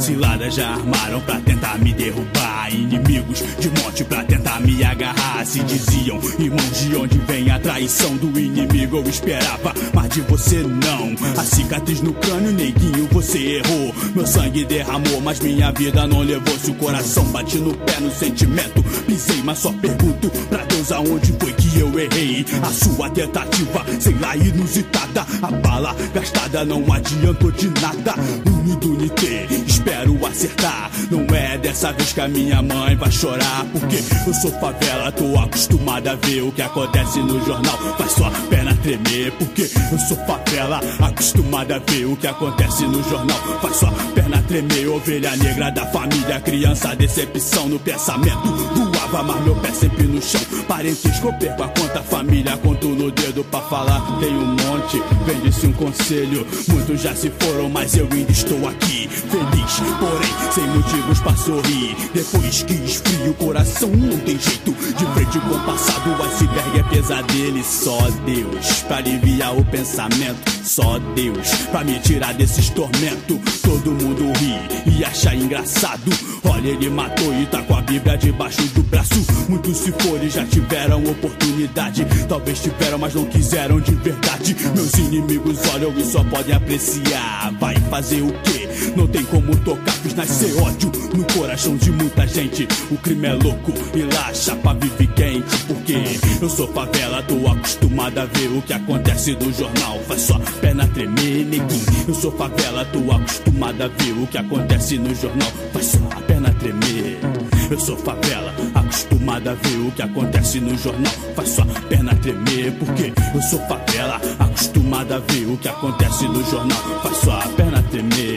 Ciladas já armaram pra tentar me derrubar, inimigos de monte pra tentar me agarrar. Se diziam, irmãos, de onde vem a traição do inimigo? Eu esperava, mas de você não. A cicatriz no crânio, neguinho, você errou. Meu sangue derramou, mas minha vida não levou. Se o coração bate no pé, no sentimento pisei, mas só pergunto pra Deus aonde foi que eu errei. A sua tentativa, sei lá, inusitada, a bala gastada não adiantou de nada. Unidunité, espero acertar. Não é dessa vez que a minha mãe vai chorar, porque eu sou favela, tô acostumada a ver o que acontece no jornal. Faz sua perna tremer, porque eu sou favela, acostumada a ver o que acontece no jornal. Faz sua perna tremer, ovelha negra da família, criança, decepção no pensamento. Voava, mas meu pé sempre no chão. Parentesco, eu perco a conta, família, conto no dedo pra falar. Tem um monte, vende-se um conselho. Muitos já se foram, mas eu ainda estou aqui, feliz, porém sem motivos pra sorrir. Depois que esfria o coração, não tem jeito. De frente com o passado, o iceberg é pesadelo. E só Deus pra aliviar o pensamento, só Deus pra me tirar desses tormentos. Todo mundo ri e acha engraçado. Olha, ele matou e tá com a Bíblia debaixo do braço. Muitos se foram e já tiveram oportunidade. Talvez tiveram, mas não quiseram de verdade. Meus inimigos olham e só podem apreciar. Vai fazer o quê? Não tem como tocar, fiz nascer ódio no coração de muita gente. O crime é louco e lá a chapa vive quente. Porque eu sou favela, tô acostumada a ver o que acontece no jornal. Faz sua perna tremer, neguinho. Eu sou favela, tô acostumada a ver o que acontece no jornal. Faz sua perna tremer. Eu sou favela, acostumada a ver o que acontece no jornal. Faz sua perna tremer, porque eu sou favela, acostumada a ver o que acontece no jornal. Faz sua perna tremer.